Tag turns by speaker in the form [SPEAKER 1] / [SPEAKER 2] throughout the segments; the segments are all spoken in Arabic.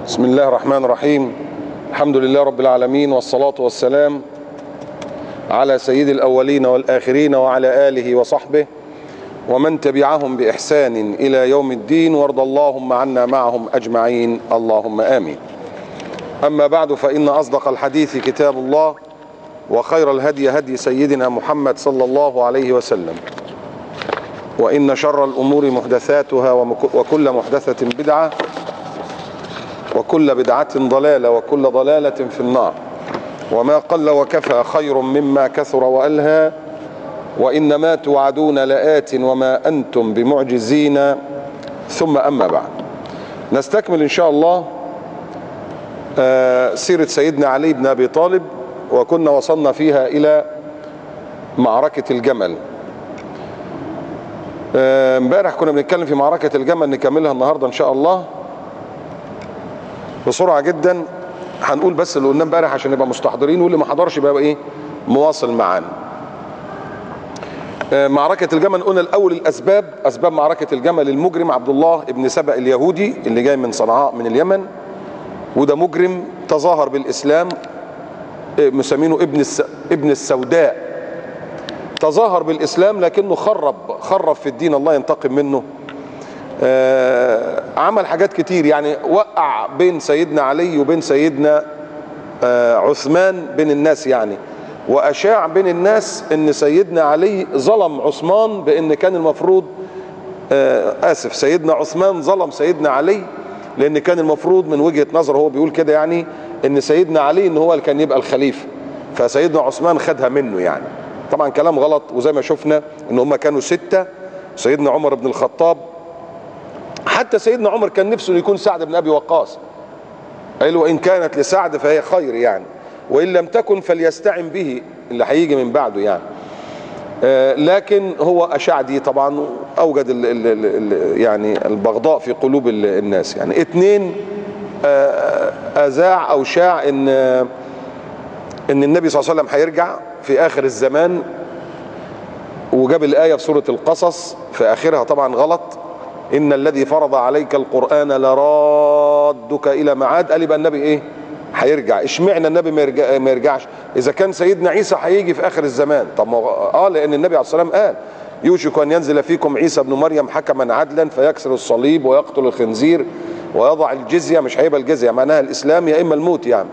[SPEAKER 1] بسم الله الرحمن الرحيم. الحمد لله رب العالمين، والصلاة والسلام على سيد الأولين والآخرين وعلى آله وصحبه ومن تبعهم بإحسان إلى يوم الدين، وارض اللهم عنا معهم أجمعين، اللهم آمين. أما بعد، فإن أصدق الحديث كتاب الله، وخير الهدي هدي سيدنا محمد صلى الله عليه وسلم، وإن شر الأمور محدثاتها، وكل محدثة بدعة، وكل بدعة ضلالة، وكل ضلالة في النار. وما قل وكفى خير مما كثر وألهى، وإنما توعدون لآت وما أنتم بمعجزين. ثم أما بعد، نستكمل إن شاء الله سيرة سيدنا علي بن أبي طالب، وكنا وصلنا فيها إلى معركة الجمل. امبارح كنا بنتكلم في معركة الجمل، نكملها النهاردة إن شاء الله بسرعة جدا. هنقول بس اللي قلناه امبارح عشان نبقى مستحضرين، واللي ما حضرش يبقى ايه مواصل معانا. معركة الجمل قلنا الأول الأسباب، أسباب معركة الجمل: المجرم عبد الله ابن سبأ اليهودي اللي جاي من صنعاء من اليمن، وده مجرم تظاهر بالإسلام، مسمينه ابن السوداء. تظاهر بالإسلام لكنه خرب في الدين، الله ينتقم منه. عمل حاجات كتير، يعني وقع بين سيدنا علي وبين سيدنا عثمان بين الناس، يعني وأشاع بين الناس ان سيدنا علي ظلم عثمان، بان كان المفروض سيدنا عثمان ظلم سيدنا علي، لان كان المفروض من وجهة نظره هو بيقول كده، يعني ان سيدنا علي ان هو اللي كان يبقى الخليفة، فسيدنا عثمان خدها منه. يعني طبعا كلام غلط، وزي ما شفنا ان هم كانوا 6. سيدنا عمر بن الخطاب، حتى سيدنا عمر كان نفسه يكون سعد بن أبي وقاص، قال له إن كانت لسعد فهي خير، يعني وإن لم تكن فليستعن به اللي هيجي من بعده يعني. لكن هو أشاع دي طبعا، أوجد يعني البغضاء في قلوب الناس. يعني 2 أذاع أو شاع إن النبي صلى الله عليه وسلم هيرجع في آخر الزمان، وجاب الآية في سورة القصص في آخرها طبعا غلط: إن الذي فرض عليك القرآن لرادك إلى معاد. قال يبقى النبي إيه؟ هيرجع. اشمعنى النبي ما يرجعش إذا كان سيدنا عيسى هيجي في آخر الزمان؟ طب لأن النبي عليه الصلاة والسلام قال: يوشك أن ينزل فيكم عيسى ابن مريم حكما عدلا فيكسر الصليب ويقتل الخنزير ويضع الجزية. مش هيبقى الجزية معناها الإسلام يا إما الموت يعني.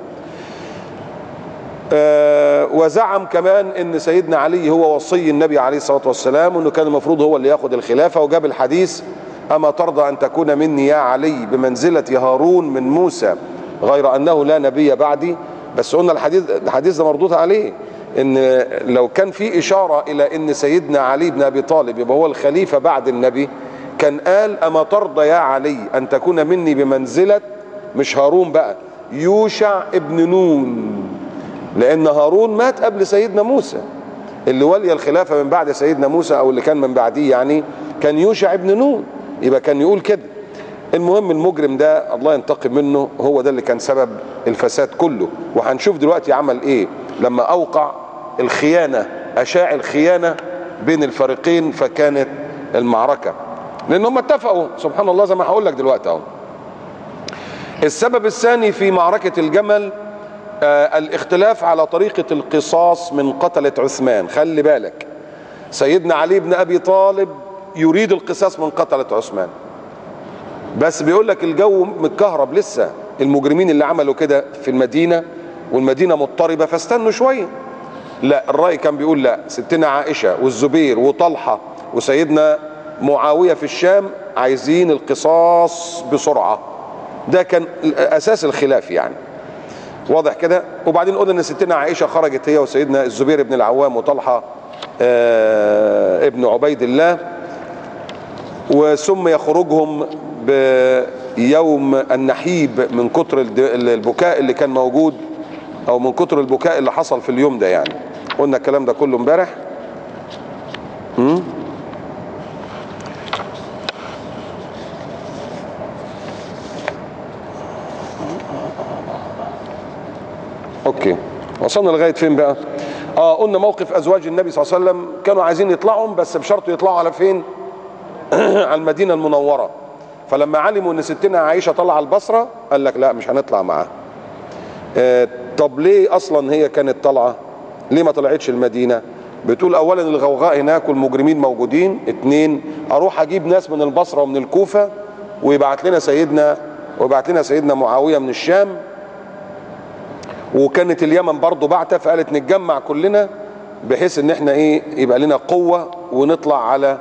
[SPEAKER 1] وزعم كمان ان سيدنا علي هو وصي النبي عليه الصلاة والسلام، وانه كان المفروض هو اللي ياخد الخلافة، وجاب الحديث: اما ترضى ان تكون مني يا علي بمنزلة هارون من موسى غير انه لا نبي بعدي. بس قلنا الحديث ده مردود عليه، ان لو كان في اشارة الى ان سيدنا علي بن ابي طالب يبقى هو الخليفة بعد النبي، كان قال: اما ترضى يا علي ان تكون مني بمنزلة، مش هارون بقى، يوشع ابن نون، لأن هارون مات قبل سيدنا موسى. اللي ولي الخلافة من بعد سيدنا موسى أو اللي كان من بعديه يعني كان يوشع ابن نون، يبقى كان يقول كده. المهم المجرم ده الله ينتقم منه، هو ده اللي كان سبب الفساد كله. وهنشوف دلوقتي عمل إيه لما أوقع الخيانة، أشاع الخيانة بين الفريقين، فكانت المعركة لأن هم اتفقوا سبحان الله زي ما هقول لك دلوقتي أهو. السبب الثاني في معركة الجمل الاختلاف على طريقة القصاص من قتلة عثمان. خلي بالك، سيدنا علي بن أبي طالب يريد القصاص من قتلة عثمان، بس بيقول لك الجو متكهرب لسه، المجرمين اللي عملوا كده في المدينة والمدينة مضطربة، فاستنوا شوية. لا، الرأي كان بيقول لا، ستنا عائشة والزبير وطلحة وسيدنا معاوية في الشام عايزين القصاص بسرعة. ده كان أساس الخلاف يعني، واضح كده. وبعدين قلنا ان ستنا عائشة خرجت هي وسيدنا الزبير بن العوام وطلحة ابن عبيد الله، وسمي خروجهم بيوم النحيب من كتر البكاء اللي كان موجود، او من كتر البكاء اللي حصل في اليوم ده. يعني قلنا الكلام ده كله امبارح. اوكي، وصلنا لغايه فين بقى؟ قلنا موقف ازواج النبي صلى الله عليه وسلم، كانوا عايزين يطلعوا بس بشرط يطلعوا على فين؟ على المدينه المنوره. فلما علموا ان ستنا عائشه طالعه البصره قال لك لا مش هنطلع معاها. طب ليه اصلا هي كانت طالعه؟ ليه ما طلعتش المدينه؟ بتقول اولا الغوغاء هناك والمجرمين موجودين، اتنين اروح اجيب ناس من البصره ومن الكوفه ويبعت لنا سيدنا معاويه من الشام، وكانت اليمن برضه بعتة، فقالت نتجمع كلنا بحيث ان احنا ايه يبقى لنا قوه ونطلع على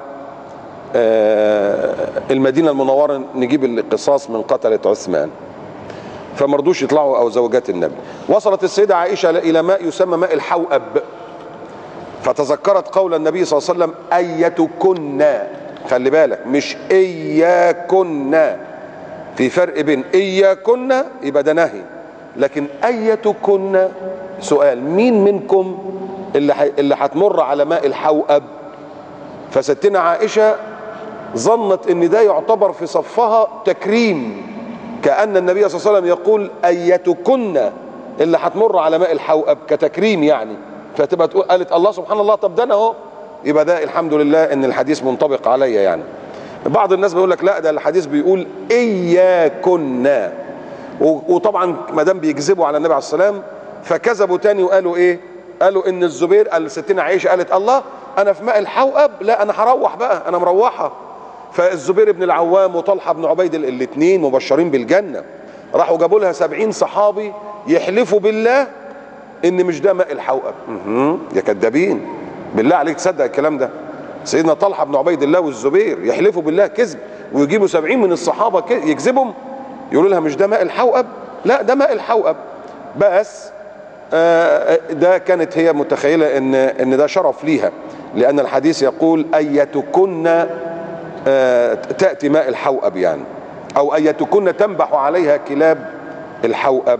[SPEAKER 1] المدينه المنوره نجيب القصاص من قتله عثمان. فمرضوش يطلعوا او زوجات النبي. وصلت السيده عائشه الى ماء يسمى ماء الحوأب، فتذكرت قول النبي صلى الله عليه وسلم ايتكن، خلي بالك مش اياكن، في فرق بين اياكن يبقى ده نهي، لكن ايتكن سؤال، مين منكم اللي هتمر على ماء الحوأب؟ فستنا عائشه ظنت ان ده يعتبر في صفها تكريم، كأن النبي صلى الله عليه وسلم يقول ايتكن اللي هتمر على ماء الحوأب كتكريم يعني، فتبقى تقول قالت الله سبحان الله، طب ده انا اهو، يبقى ده الحمد لله ان الحديث منطبق عليا يعني. بعض الناس بيقول لك لا ده الحديث بيقول اياكن، وطبعا ما دام بيكذبوا على النبي عليه السلام فكذبوا تاني وقالوا ايه؟ قالوا ان الزبير قال ستنا عائشه قالت الله انا في ماء الحوأب، لا انا هروح بقى انا مروحه. فالزبير بن العوام وطلحه بن عبيد الاثنين مبشرين بالجنه، راحوا جابوا لها 70 صحابي يحلفوا بالله ان مش ده ماء الحوأب. يا كذابين، بالله عليك تصدق الكلام ده؟ سيدنا طلحه بن عبيد الله والزبير يحلفوا بالله كذب، ويجيبوا 70 من الصحابه يكذبهم يقولوا لها مش ده ماء الحوأب؟ لا ده ماء الحوأب. بس ده كانت هي متخيله ان ده شرف ليها، لان الحديث يقول ايتكن تأتي ماء الحوأب يعني، او ايتكن تنبح عليها كلاب الحوأب.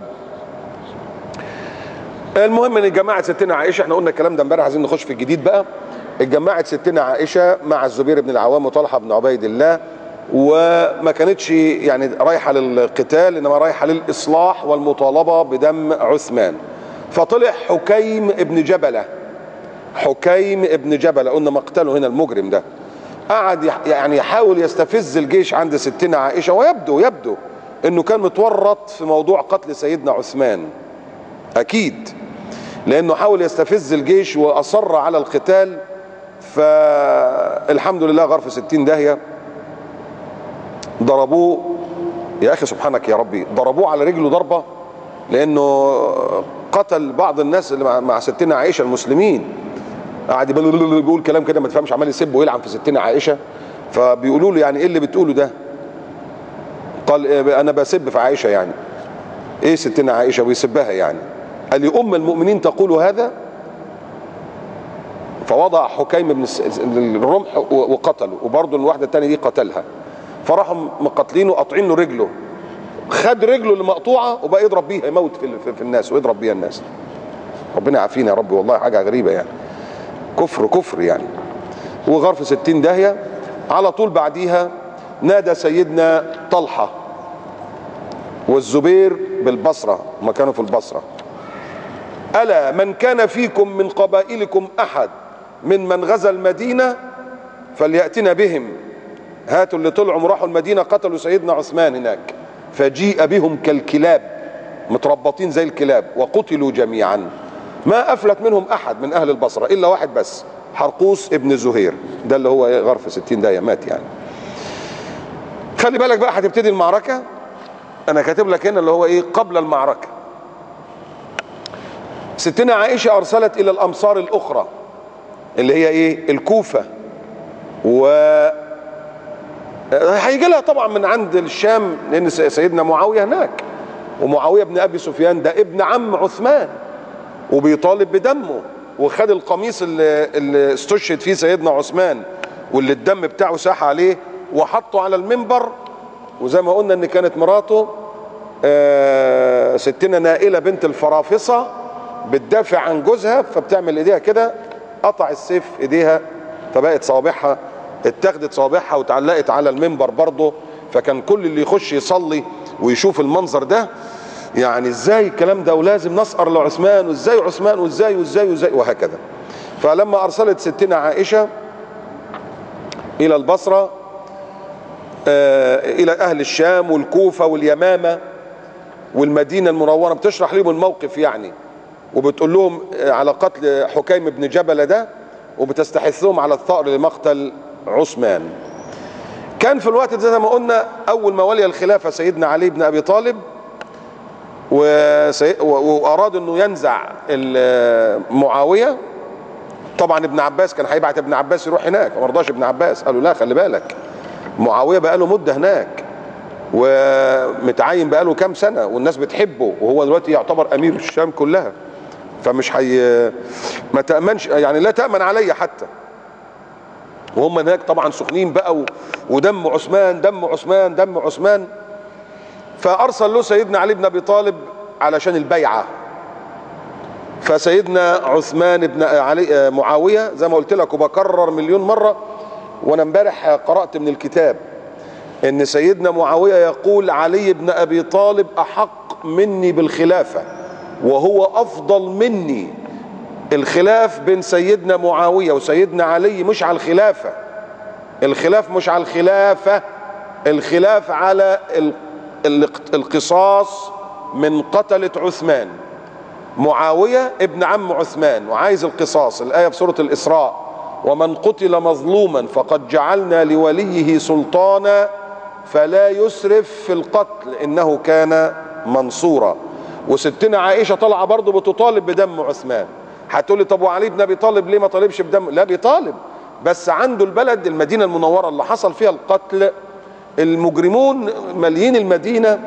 [SPEAKER 1] المهم ان جماعه ستنا عائشه، احنا قلنا الكلام ده امبارح، عايزين نخش في الجديد بقى. اتجمعت ستنا عائشه مع الزبير بن العوام وطلحه بن عبيد الله، وما كانتش يعني رايحه للقتال، انما رايحه للاصلاح والمطالبه بدم عثمان. فطلع حكيم ابن جبله، حكيم ابن جبله قلنا مقتله هنا المجرم ده، قعد يعني يحاول يستفز الجيش عند ستنا عائشه، ويبدو انه كان متورط في موضوع قتل سيدنا عثمان اكيد، لانه حاول يستفز الجيش واصر على القتال. فالحمد لله غرف 60 داهيه، ضربوه يا اخي سبحانك يا ربي، ضربوه على رجله ضربه، لانه قتل بعض الناس اللي مع ستنا عائشه المسلمين. قاعد بيقول كلام كده ما تفهمش، عمال يسب ويلعن في ستنا عائشه. فبيقولوا له يعني ايه اللي بتقوله ده؟ قال انا بسب في عائشه يعني. ايه ستنا عائشه؟ ويسبها يعني. قال لي ام المؤمنين تقول هذا؟ فوضع حكيم بن الرمح وقتله، وبرضه الواحده الثانيه دي قتلها. فراحوا مقتلينه وقاطعين له رجله، خد رجله اللي مقطوعه وبقى يضرب بيها، يموت في الناس ويضرب بيها الناس. ربنا يعافينا يا رب، والله حاجه غريبه يعني، كفر يعني. وغرف 60 داهيه. على طول بعديها نادى سيدنا طلحه والزبير بالبصره، ما كانوا في البصره، ألا من كان فيكم من قبائلكم أحد من غزا المدينة فليأتنا بهم. هاتوا اللي طلعوا راحوا المدينة قتلوا سيدنا عثمان هناك، فجيء بهم كالكلاب، متربطين زي الكلاب، وقتلوا جميعا. ما أفلت منهم أحد من أهل البصرة إلا واحد بس، حرقوس ابن زهير، ده اللي هو غرف 60 داهية مات يعني. خلي بالك بقى هتبتدي المعركة. أنا كاتب لك هنا اللي هو إيه قبل المعركة. ستنا عائشة أرسلت إلى الأمصار الأخرى اللي هي إيه الكوفة، و هيجي لها طبعا من عند الشام، لأن سيدنا معاوية هناك، ومعاوية بن أبي سفيان ده ابن عم عثمان وبيطالب بدمه، وخد القميص اللي استشهد فيه سيدنا عثمان واللي الدم بتاعه ساح عليه وحطه على المنبر. وزي ما قلنا ان كانت مراته ستنا نائلة بنت الفرافصة بتدافع عن جوزها، فبتعمل ايديها كده، قطع السيف ايديها، فبقت صوابعها اتاخدت صوابعها واتعلقت على المنبر برضه. فكان كل اللي يخش يصلي ويشوف المنظر ده يعني ازاي الكلام ده، ولازم نسأر لعثمان، وازاي عثمان، وازاي وهكذا. فلما ارسلت ستنا عائشة الى البصرة الى اهل الشام والكوفة واليمامة والمدينة المنورة، بتشرح لهم الموقف يعني، وبتقول لهم على قتل حكيم بن جبل ده، وبتستحثهم على الثأر لمقتل عثمان. كان في الوقت ده زي ما قلنا اول ما ولي الخلافة سيدنا علي بن ابي طالب، واراد انه ينزع معاوية. طبعا ابن عباس كان هيبعت ابن عباس يروح هناك، وما رضاش ابن عباس، قالوا لا خلي بالك معاوية بقى له مدة هناك ومتعين بقى له كام سنة والناس بتحبه، وهو دلوقتي يعتبر امير الشام كلها، فمش ما تأمنش يعني، لا تأمن علي حتى. وهم هناك طبعا سخنين بقى، ودم عثمان دم عثمان دم عثمان. فأرسل له سيدنا علي بن أبي طالب علشان البيعة. فسيدنا عثمان بن علي معاوية زي ما قلت لك وبكرر مليون مرة، وانا امبارح قرأت من الكتاب ان سيدنا معاوية يقول علي بن ابي طالب احق مني بالخلافة وهو افضل مني. الخلاف بين سيدنا معاوية وسيدنا علي مش على الخلافة، الخلاف مش على الخلافة، الخلاف على القصاص من قتلة عثمان. معاوية ابن عم عثمان وعايز القصاص، الآية في سورة الإسراء: ومن قتل مظلوما فقد جعلنا لوليه سلطانا فلا يسرف في القتل إنه كان منصورا. وستنا عائشة طالعة برضه بتطالب بدم عثمان. هتقول لي طب وعلي بن ابي طالب ليه ما طالبش بدم؟ لا بيطالب، بس عنده البلد المدينة المنورة اللي حصل فيها القتل، المجرمون ماليين المدينة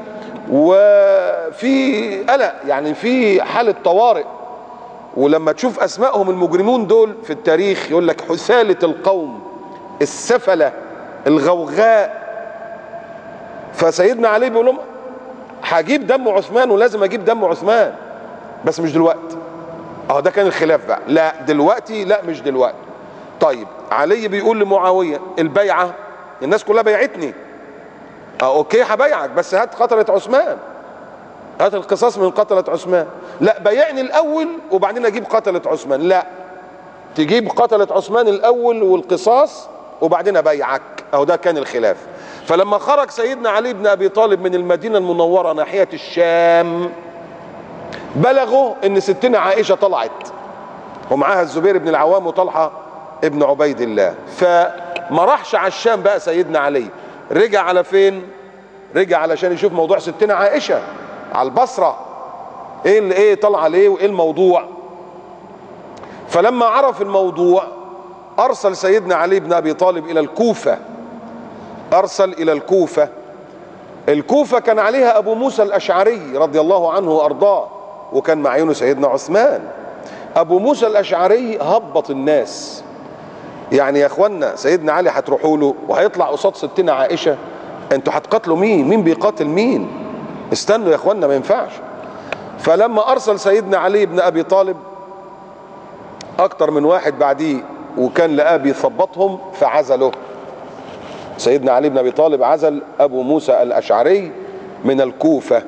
[SPEAKER 1] وفي قلق يعني، في حالة طوارئ. ولما تشوف اسمائهم المجرمون دول في التاريخ يقول لك حثالة القوم، السفلة، الغوغاء. فسيدنا علي بيقول لهم هجيب دم عثمان ولازم اجيب دم عثمان، بس مش دلوقتي. ده كان الخلاف بقى، لا دلوقتي، لا مش دلوقتي. طيب علي بيقول لمعاوية البيعة، الناس كلها بيعتني، اوكي هبيعك بس هات قتلة عثمان، هات القصاص من قتلة عثمان. لا بيعني الاول وبعدين اجيب قتلة عثمان، لا تجيب قتلة عثمان الاول والقصاص وبعدين ابيعك. ده كان الخلاف. فلما خرج سيدنا علي بن ابي طالب من المدينة المنورة ناحية الشام، بلغوا ان ستنا عائشة طلعت ومعاها الزبير بن العوام وطلحة ابن عبيد الله. فما راحش على الشام بقى سيدنا علي، رجع على فين؟ رجع علشان يشوف موضوع ستنا عائشة على البصرة، ايه اللي ايه طلع عليه وايه الموضوع. فلما عرف الموضوع ارسل سيدنا علي بن ابي طالب الى الكوفة، ارسل الى الكوفة. الكوفة كان عليها ابو موسى الاشعري رضي الله عنه وارضاه، وكان معينه سيدنا عثمان. ابو موسى الاشعري هبط الناس يعني، يا اخوانا سيدنا علي هتروحوا له وهيطلع قصاد ستنا عائشة، انتوا هتقاتلوا مين؟ مين بيقاتل مين؟ استنوا يا اخوانا ما ينفعش. فلما ارسل سيدنا علي بن ابي طالب اكتر من واحد بعديه وكان لقاه بيثبطهم فعزله. سيدنا علي بن ابي طالب عزل ابو موسى الاشعري من الكوفة.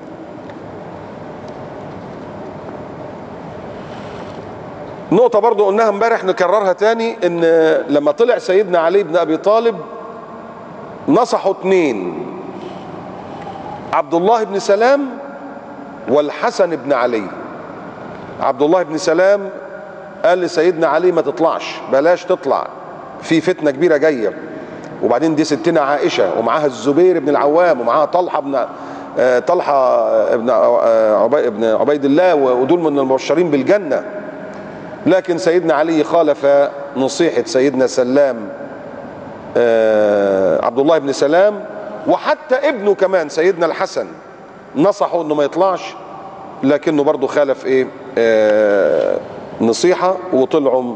[SPEAKER 1] نقطة برضو قلناها امبارح نكررها تاني، ان لما طلع سيدنا علي بن ابي طالب نصحوا اتنين: عبد الله بن سلام والحسن بن علي. عبد الله بن سلام قال لسيدنا علي ما تطلعش، بلاش تطلع، في فتنة كبيرة جاية، وبعدين دي ستنا عائشة ومعاها الزبير بن العوام ومعاها طلحة ابن عبيد الله، ودول من المبشرين بالجنة. لكن سيدنا علي خالف نصيحة سيدنا سلام، عبد الله بن سلام، وحتى ابنه كمان سيدنا الحسن نصحه انه ما يطلعش، لكنه برضه خالف ايه نصيحة، وطلعوا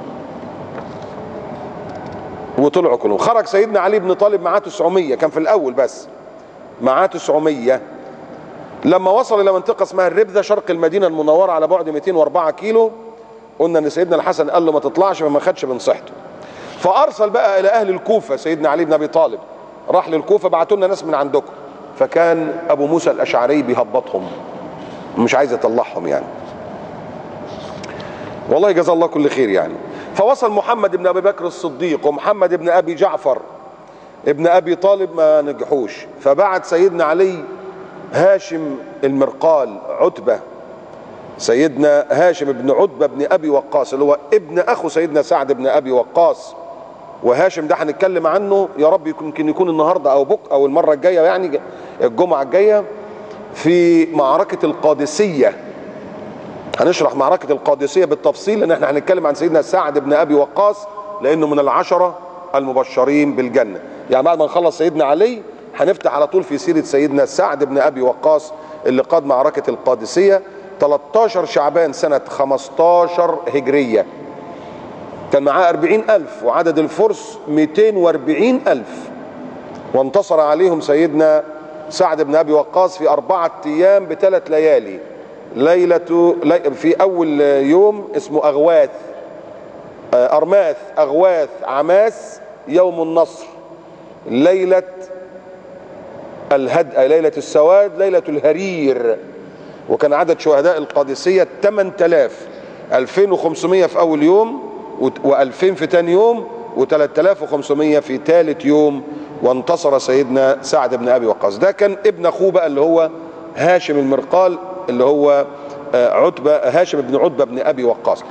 [SPEAKER 1] كلهم. خرج سيدنا علي بن طالب معاه 900، كان في الاول بس معاه 900. لما وصل الى منطقة اسمها الربذة شرق المدينة المنورة على بعد 204 كيلو، قلنا ان سيدنا الحسن قال له ما تطلعش، فما خدش بنصيحته. فارسل بقى الى اهل الكوفة سيدنا علي بن ابي طالب، راح للكوفة بعتوا لنا ناس من عندكم. فكان ابو موسى الاشعري بيهبطهم، مش عايز يطلعهم يعني، والله جزا الله كل خير يعني. فوصل محمد بن ابي بكر الصديق ومحمد بن ابي جعفر ابن ابي طالب ما نجحوش، فبعت سيدنا علي هاشم المرقال عتبة، سيدنا هاشم بن عتبة بن ابي وقاص اللي هو ابن اخو سيدنا سعد بن ابي وقاص. وهاشم ده هنتكلم عنه يا رب يمكن يكون النهارده او بكره او المره الجايه، يعني الجمعه الجايه، في معركه القادسيه. هنشرح معركه القادسيه بالتفصيل، لان احنا هنتكلم عن سيدنا سعد بن ابي وقاص لانه من العشره المبشرين بالجنه. يعني بعد ما نخلص سيدنا علي هنفتح على طول في سيره سيدنا سعد بن ابي وقاص اللي قاد معركه القادسيه 13 شعبان سنه 15 هجريه. كان معاه 40,000 وعدد الفرس 240,000، وانتصر عليهم سيدنا سعد بن ابي وقاص في 4 أيام ب3 ليالي. في اول يوم اسمه اغواث، ارماث، اغواث، عماس، يوم النصر، ليله الهدأ، ليله السواد، ليله الهرير. وكان عدد شهداء القادسيه 8000، 2500 في اول يوم، و2000 في تاني يوم، و3500 في ثالث يوم. وانتصر سيدنا سعد بن ابي وقاص. ده كان ابن اخوه بقى اللي هو هاشم المرقال، اللي هو عتبة، هاشم بن عتبة بن ابي وقاص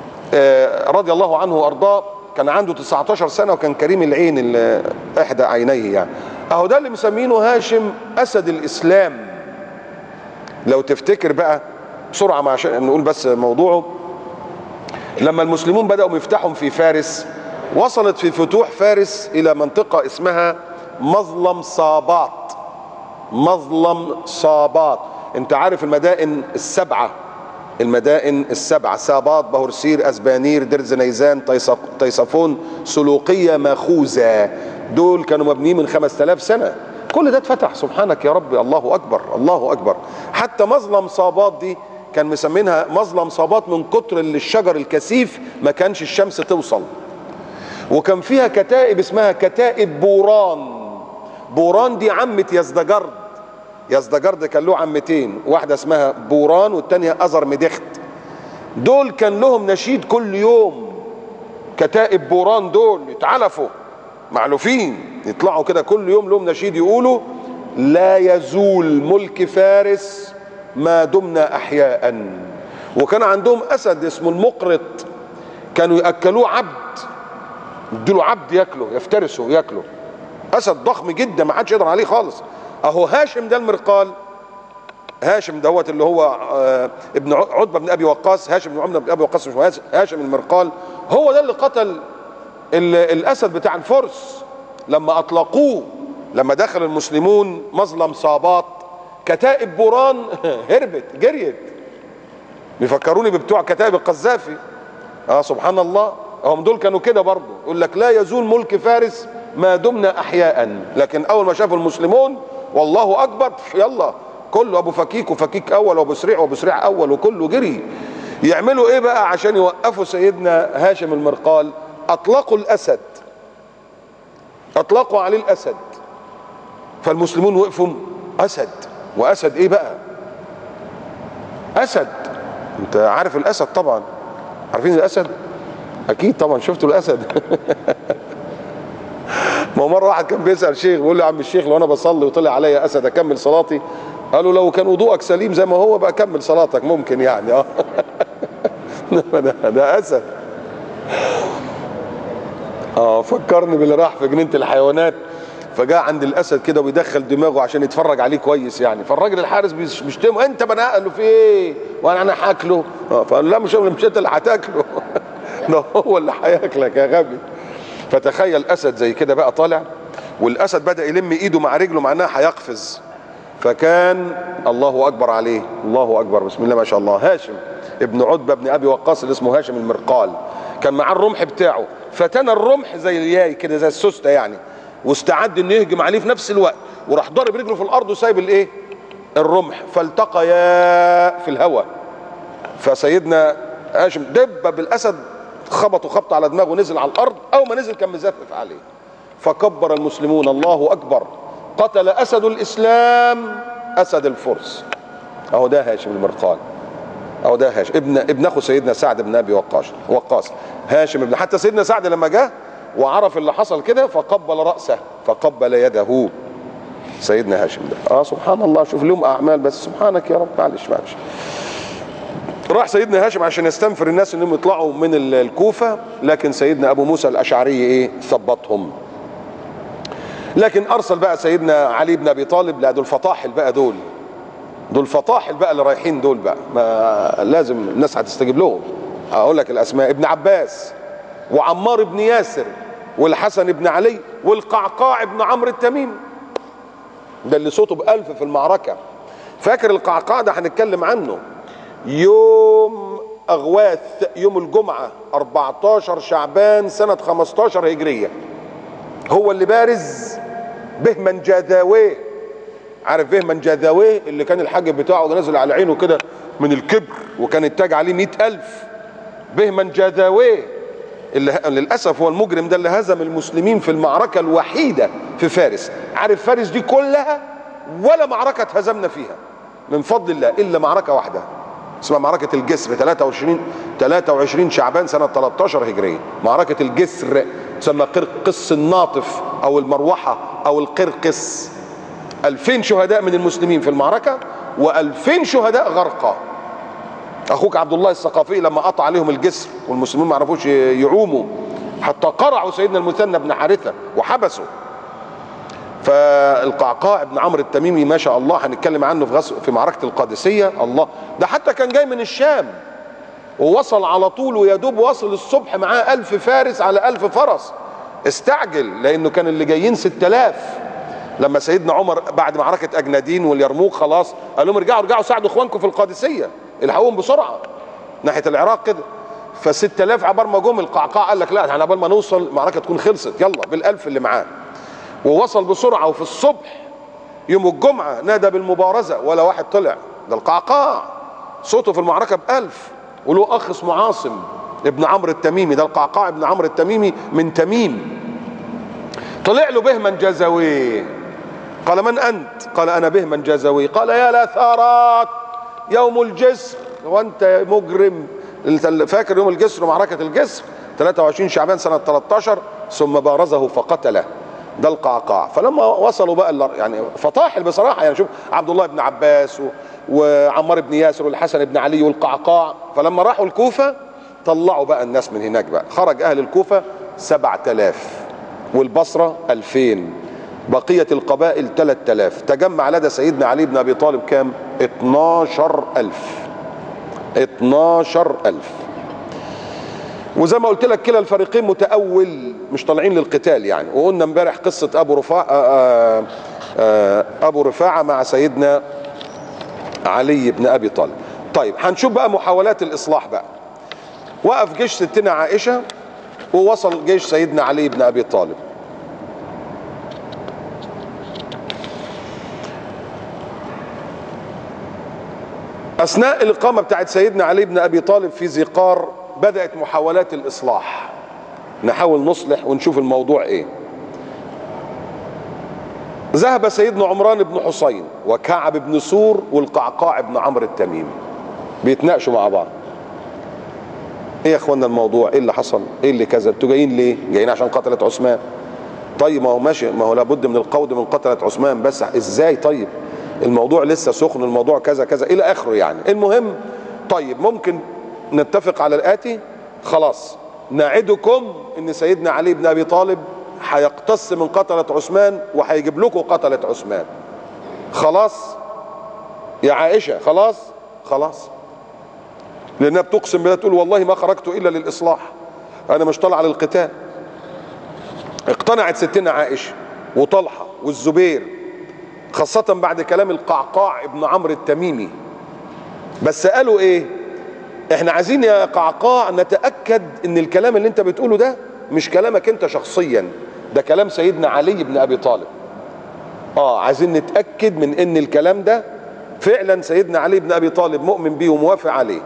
[SPEAKER 1] رضي الله عنه وارضاه. كان عنده 19 سنة وكان كريم العين، احدى عينيه يعني. اهو ده اللي مسمينه هاشم اسد الاسلام. لو تفتكر بقى بسرعة عشان نقول بس موضوعه، لما المسلمون بدأوا يفتحوا في فارس، وصلت في فتوح فارس إلى منطقة اسمها مظلم صابات. مظلم صابات، انت عارف المدائن السبعة، المدائن السبعة: سابات، بهرسير، أسبانير، درز نيزان، طيصفون، سلوقية، ماخوذة. دول كانوا مبنيين من 5000 سنة. كل ده اتفتح، سبحانك يا رب، الله أكبر الله أكبر. حتى مظلم صابات دي كان مسمينها مظلم صابات من كتر اللي الشجر الكثيف ما كانش الشمس توصل. وكان فيها كتائب اسمها كتائب بوران. بوران دي عمة يزدجرد. يزدجرد كان له عمتين، واحدة اسمها بوران والتانية أزر مدخت. دول كان لهم نشيد كل يوم. كتائب بوران دول يتعلفوا، معلوفين، يطلعوا كده كل يوم لهم نشيد يقولوا: لا يزول ملك فارس ما دمنا أحياء. وكان عندهم أسد اسمه المقرط، كانوا يأكلوه عبد، يديله عبد ياكله، يفترسه ياكله. أسد ضخم جدا ما حدش يقدر عليه خالص. أهو هاشم ده المرقال، هاشم دوت اللي هو ابن عتبة بن أبي وقاص، هاشم بن عتبة بن أبي وقاص، مش هاشم المرقال، هو ده اللي قتل الأسد بتاع الفرس لما أطلقوه. لما دخل المسلمون مظلم صابات، كتائب بوران هربت جريت. بيفكروني ببتوع كتائب القذافي. سبحان الله، هم دول كانوا كده برضه، يقول لك لا يزول ملك فارس ما دمنا احياء. لكن اول ما شافوا المسلمون والله اكبر، يلا كله ابو فكيك وفكيك اول، وابو سريع وابو سريع اول، وكله جري. يعملوا ايه بقى عشان يوقفوا سيدنا هاشم المرقال؟ اطلقوا الاسد، اطلقوا عليه الاسد. فالمسلمون وقفوا اسد، واسد ايه بقى؟ اسد، انت عارف الاسد طبعا، عارفين الاسد اكيد طبعا، شفتوا الاسد. ما مره واحد كان بيسال شيخ، بيقول له: يا عم الشيخ، لو انا بصلي وطلع عليا اسد اكمل صلاتي؟ قالوا: لو كان وضوءك سليم زي ما هو بقى كمل صلاتك، ممكن يعني. ده اسد. فكرني باللي راح في جنينه الحيوانات، فجاء عند الاسد كده ويدخل دماغه عشان يتفرج عليه كويس يعني. فالراجل الحارس بيشتمه: انت بني، قال له: في ايه وانا هاكله؟ فقال: لا، مش انت اللي هتاكله. ده هو اللي هياكلك يا غبي. فتخيل اسد زي كده بقى طالع، والاسد بدا يلم ايده مع رجله معناها هيقفز. فكان الله اكبر عليه، الله اكبر، بسم الله ما شاء الله. هاشم ابن عتبة بن ابي وقاص اللي اسمه هاشم المرقال كان معاه الرمح بتاعه، فتنى الرمح زي الياي كده، زي السوسته يعني، واستعد انه يهجم عليه في نفس الوقت، وراح ضارب رجله في الارض وسايب الايه؟ الرمح. فالتقيا في الهواء. فسيدنا هاشم دب بالاسد، خبطه خبط على دماغه، نزل على الارض. اول ما نزل كان مزفف عليه. فكبر المسلمون: الله اكبر، قتل اسد الاسلام اسد الفرس. اهو ده هاشم المرقال، اهو ده هاشم ابن اخو سيدنا سعد بن ابي وقاص. هاشم ابن، حتى سيدنا سعد لما جه وعرف اللي حصل كده فقبل راسه، فقبل يده. سيدنا هاشم ده سبحان الله، شوف لهم اعمال، بس سبحانك يا رب. معلش. راح سيدنا هاشم عشان يستنفر الناس انهم يطلعوا من الكوفة، لكن سيدنا ابو موسى الاشعري ثبطهم. لكن ارسل بقى سيدنا علي بن ابي طالب، لا دول فطاحل بقى، دول فطاحل بقى اللي رايحين دول بقى، ما لازم الناس هتستجيب لهم. اقول لك الاسماء: ابن عباس، وعمار بن ياسر، والحسن بن علي، والقعقاع بن عمرو التميمي، ده اللي صوته ب1000 في المعركة. فاكر القعقاع ده؟ هنتكلم عنه يوم اغواث، يوم الجمعة 14 شعبان سنة 15 هجرية. هو اللي بارز بهمن جاذاويه. عارف بهمن جاذاويه اللي كان الحاجب بتاعه نازل على عينه كده من الكبر، وكان التاج عليه 100,000. بهمن جاذاويه اللي للأسف هو المجرم ده اللي هزم المسلمين في المعركة الوحيدة في فارس. عارف فارس دي كلها ولا معركة هزمنا فيها من فضل الله إلا معركة واحدة اسمها معركة الجسر، 23 شعبان سنة 13 هجرية. معركة الجسر تسمى قرقس الناطف أو المروحة أو القرقس. 2000 شهداء من المسلمين في المعركة، و2000 شهداء غرقى. اخوك عبد الله الثقفي لما قطع عليهم الجسر والمسلمين ما عرفوش يعوموا، حتى قرعوا سيدنا المثنى بن حارثة وحبسوا. فالقعقاع بن عمرو التميمي ما شاء الله هنتكلم عنه في معركة القادسية. الله، ده حتى كان جاي من الشام ووصل على طول، ويا دوب وصل الصبح معاه 1000 فارس على 1000 فرس. استعجل لانه كان اللي جايين 6000. لما سيدنا عمر بعد معركة اجنادين واليرموك خلاص قال لهم ارجعوا ساعدوا اخوانكم في القادسية، الحقوهم بسرعة ناحية العراق كده. ف6000 عبال ما جم القعقاع قال لك لا، احنا عبال ما نوصل المعركة تكون خلصت، يلا بال1000 اللي معاه. ووصل بسرعة، وفي الصبح يوم الجمعة نادى بالمبارزة ولا واحد طلع. ده القعقاع صوته في المعركة ب1000، وله أخ اسمه عاصم ابن عمرو التميمي. ده القعقاع ابن عمرو التميمي من تميم. طلع له بهمن جاذاويه، قال من أنت؟ قال أنا بهمن جاذاويه. قال يا لا يوم الجسر، وأنت مجرم. فاكر يوم الجسر ومعركة الجسر 23 شعبان سنة 13، ثم بارزه فقتله. ده القعقاع. فلما وصلوا بقى يعني فطاحل بصراحة، يعني شوف عبد الله بن عباس وعمار بن ياسر والحسن بن علي والقعقاع. فلما راحوا الكوفة طلعوا بقى الناس من هناك بقى. خرج أهل الكوفة 7000 والبصرة 2000، بقية القبائل 3000. تجمع لدى سيدنا علي بن أبي طالب كام؟ 12000. 12000. وزي ما قلت لك كلا الفريقين متأول، مش طالعين للقتال يعني. وقلنا امبارح قصة أبو رفاعة مع سيدنا علي بن أبي طالب. طيب هنشوف بقى محاولات الإصلاح بقى. وقف جيش ستنا عائشة ووصل جيش سيدنا علي بن أبي طالب. أثناء الإقامة بتاعت سيدنا علي بن أبي طالب في ذي قار بدأت محاولات الإصلاح، نحاول نصلح ونشوف الموضوع إيه. ذهب سيدنا عمران بن حسين وكعب بن سور والقعقاع بن عمرو التميمي بيتناقشوا مع بعض. إيه يا إخوانا الموضوع؟ إيه اللي حصل؟ إيه اللي كذا؟ أنتوا جايين ليه؟ جايين عشان قتلة عثمان. طيب ما هو ماشي، ما هو لابد من القود من قتلة عثمان، بس إزاي؟ طيب الموضوع لسه سخن، الموضوع كذا كذا إلى آخره يعني. المهم طيب ممكن نتفق على الآتي، خلاص نعدكم ان سيدنا علي بن ابي طالب هيقتص من قتلة عثمان وهيجيب لكم قتلة عثمان. خلاص يا عائشة، خلاص لانها بتقسم بالله تقول والله ما خرجت الا للاصلاح، انا مش طالع للقتال. اقتنعت ستنا عائشة وطلحة والزبير، خاصة بعد كلام القعقاع ابن عمرو التميمي. بس قالوا ايه؟ احنا عايزين يا قعقاع نتأكد ان الكلام اللي انت بتقوله ده مش كلامك انت شخصيا، ده كلام سيدنا علي بن ابي طالب. عايزين نتأكد من ان الكلام ده فعلا سيدنا علي بن ابي طالب مؤمن بيه وموافق عليه.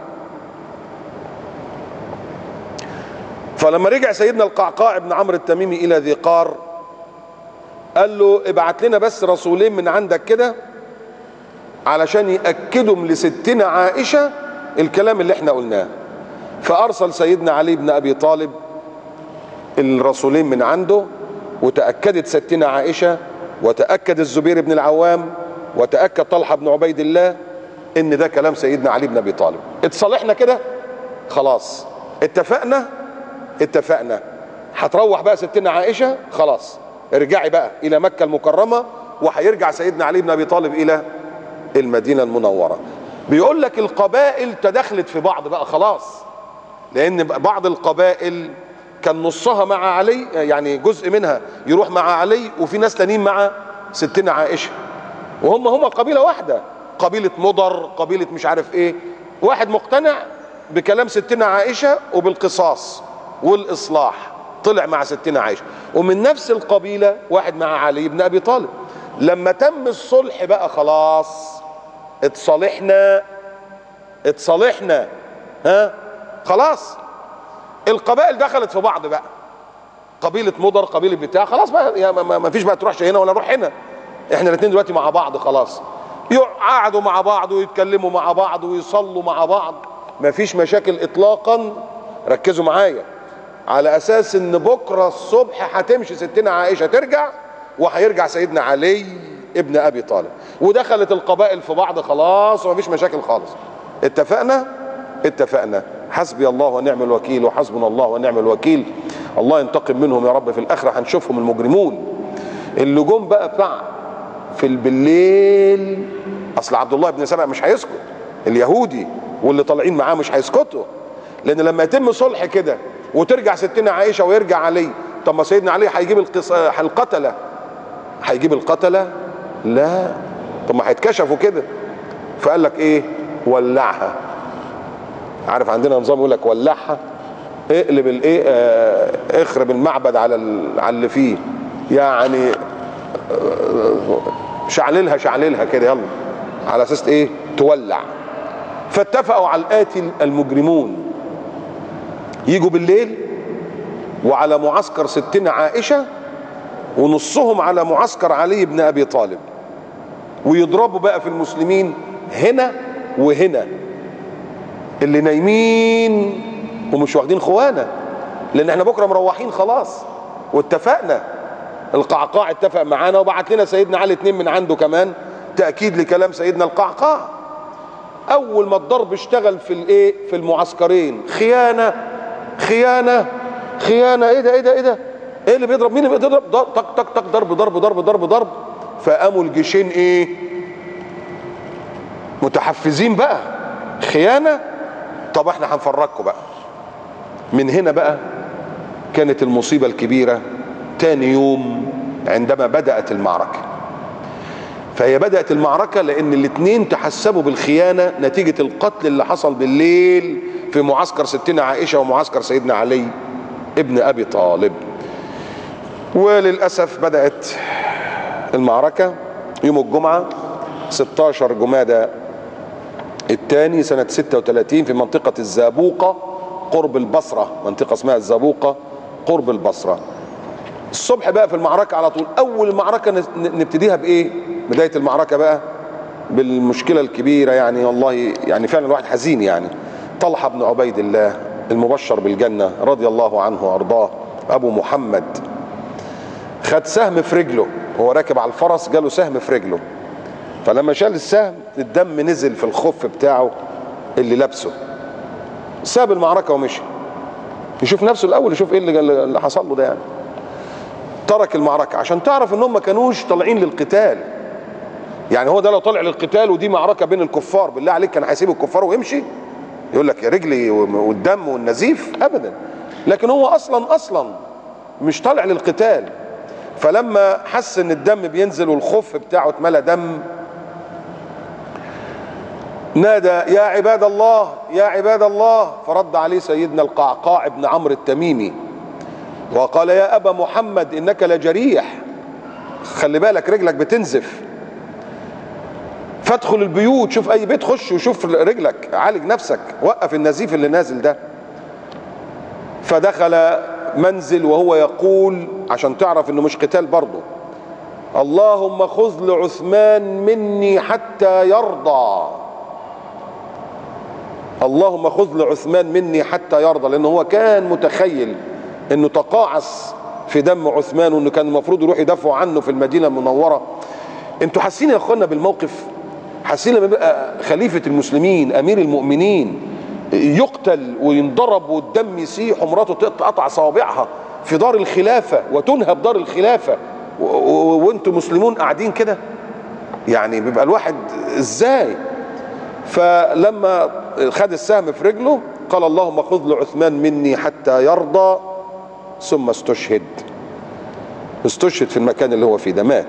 [SPEAKER 1] فلما رجع سيدنا القعقاع بن عمرو التميمي الى ذي قار قال له ابعت لنا بس رسولين من عندك كده علشان يأكدوا لستنا عائشة الكلام اللي احنا قلناه. فأرسل سيدنا علي بن أبي طالب الرسولين من عنده وتأكدت ستنا عائشة، وتأكد الزبير بن العوام، وتأكد طلحة بن عبيد الله ان ده كلام سيدنا علي بن ابي طالب. اتصالحنا كده خلاص، اتفقنا هتروح بقى ستنا عائشة خلاص، ارجعي بقى الى مكة المكرمة، وهيرجع سيدنا علي بن ابي طالب الى المدينة المنورة. بيقول لك القبائل تدخلت في بعض بقى خلاص، لان بعض القبائل كان نصها مع علي، يعني جزء منها يروح مع علي، وفي ناس تانيين مع ستنا عائشة، وهم قبيلة واحدة، قبيلة مضر، قبيلة مش عارف ايه. واحد مقتنع بكلام ستنا عائشة وبالقصاص والإصلاح طلع مع ستنا عائشة، ومن نفس القبيلة واحد مع علي بن أبي طالب. لما تم الصلح بقى خلاص، اتصالحنا ها خلاص، القبائل دخلت في بعض بقى، قبيلة مضر قبيلة بتاع، خلاص بقى ما فيش بقى تروحش هنا ولا نروح هنا، احنا الاثنين دلوقتي مع بعض خلاص، يقعدوا مع بعض ويتكلموا مع بعض ويصلوا مع بعض، ما فيش مشاكل اطلاقا. ركزوا معايا، على اساس ان بكره الصبح هتمشي ستنا عائشة ترجع، وهيرجع سيدنا علي ابن ابي طالب، ودخلت القبائل في بعض خلاص وما فيش مشاكل خالص. اتفقنا. حسبي الله ونعم الوكيل، وحسبنا الله ونعم الوكيل. الله ينتقم منهم يا رب في الاخره، هنشوفهم المجرمون اللي جم بقى بتاع في بالليل. اصل عبد الله بن سبأ مش هيسكت، اليهودي واللي طالعين معاه مش هيسكتوا، لان لما يتم صلح كده وترجع ستنا عائشه ويرجع علي، طب ما سيدنا علي هيجيب القتله، لا، طب ما هيتكشفوا كده. فقال لك ايه؟ ولعها. عارف عندنا نظام يقول لك ولعها، اقلب الايه، اخرب المعبد على اللي فيه، يعني شعللها كده، يلا على اساس ايه؟ تولع. فاتفقوا على الآتي المجرمون يجوا بالليل وعلى معسكر ستنا عائشة، ونصهم على معسكر علي بن أبي طالب، ويضربوا بقى في المسلمين هنا وهنا، اللي نايمين ومش واخدين خوانا، لان احنا بكره مروحين خلاص. واتفقنا، القعقاع اتفق معانا وبعت لنا سيدنا علي 2 من عنده كمان تأكيد لكلام سيدنا القعقاع. اول ما الضرب اشتغل في الايه، في المعسكرين، خيانة، ايه ده ايه اللي بيضرب، مين اللي بيضرب، طق طق طق، ضرب. فقاموا الجيشين ايه، متحفزين بقى، خيانة. طب احنا هنفرجكم بقى. من هنا بقى كانت المصيبة الكبيرة تاني يوم عندما بدأت المعركة. فهي بدأت المعركة لأن الاثنين تحسبوا بالخيانة نتيجة القتل اللي حصل بالليل في معسكر ستنا عائشة ومعسكر سيدنا علي ابن أبي طالب. وللأسف بدأت المعركة يوم الجمعة 16 جمادى الثاني سنة 36 في منطقة الزابوقة قرب البصرة، منطقة اسمها الزابوقة قرب البصرة. الصبح بقى في المعركة على طول، أول المعركة نبتديها بإيه؟ بداية المعركة بقى بالمشكلة الكبيرة، يعني والله يعني فعلا الواحد حزين. يعني طلحة بن عبيد الله المبشر بالجنة رضي الله عنه وأرضاه، أبو محمد، خد سهم في رجله وهو راكب على الفرس، جاله سهم في رجله، فلما شال السهم الدم نزل في الخف بتاعه اللي لابسه، ساب المعركة ومشي يشوف نفسه الأول، يشوف ايه اللي حصل له ده. يعني ترك المعركة عشان تعرف انهم ما كانوش طالعين للقتال. يعني هو ده لو طلع للقتال ودي معركة بين الكفار، بالله عليك كان هيسيب الكفار ويمشي؟ يقول لك يا رجلي والدم والنزيف، ابدا. لكن هو اصلا مش طالع للقتال. فلما حس ان الدم بينزل والخف بتاعه اتملى دم، نادى يا عباد الله يا عباد الله، فرد عليه سيدنا القعقاع بن عمرو التميمي وقال يا أبا محمد إنك لجريح، خلي بالك رجلك بتنزف، فادخل البيوت، شوف أي بيت خش وشوف رجلك، عالج نفسك، وقف النزيف اللي نازل ده. فدخل منزل وهو يقول، عشان تعرف إنه مش قتال برضه، اللهم خذ لعثمان مني حتى يرضى، اللهم خذ لعثمان مني حتى يرضى، لأنه هو كان متخيل انه تقاعس في دم عثمان وانه كان المفروض يروح يدافعوا عنه في المدينة المنورة. انتوا حاسين يا اخوانا بالموقف؟ حاسين لما يبقى خليفة المسلمين امير المؤمنين يقتل وينضرب والدم يسيح ومراته تقطع صوابعها في دار الخلافة وتنهب دار الخلافة وانتم مسلمون قاعدين كده؟ يعني بيبقى الواحد ازاي؟ فلما خد السهم في رجله قال اللهم خذ لعثمان مني حتى يرضى، ثم استشهد في المكان اللي هو فيه ده، مات.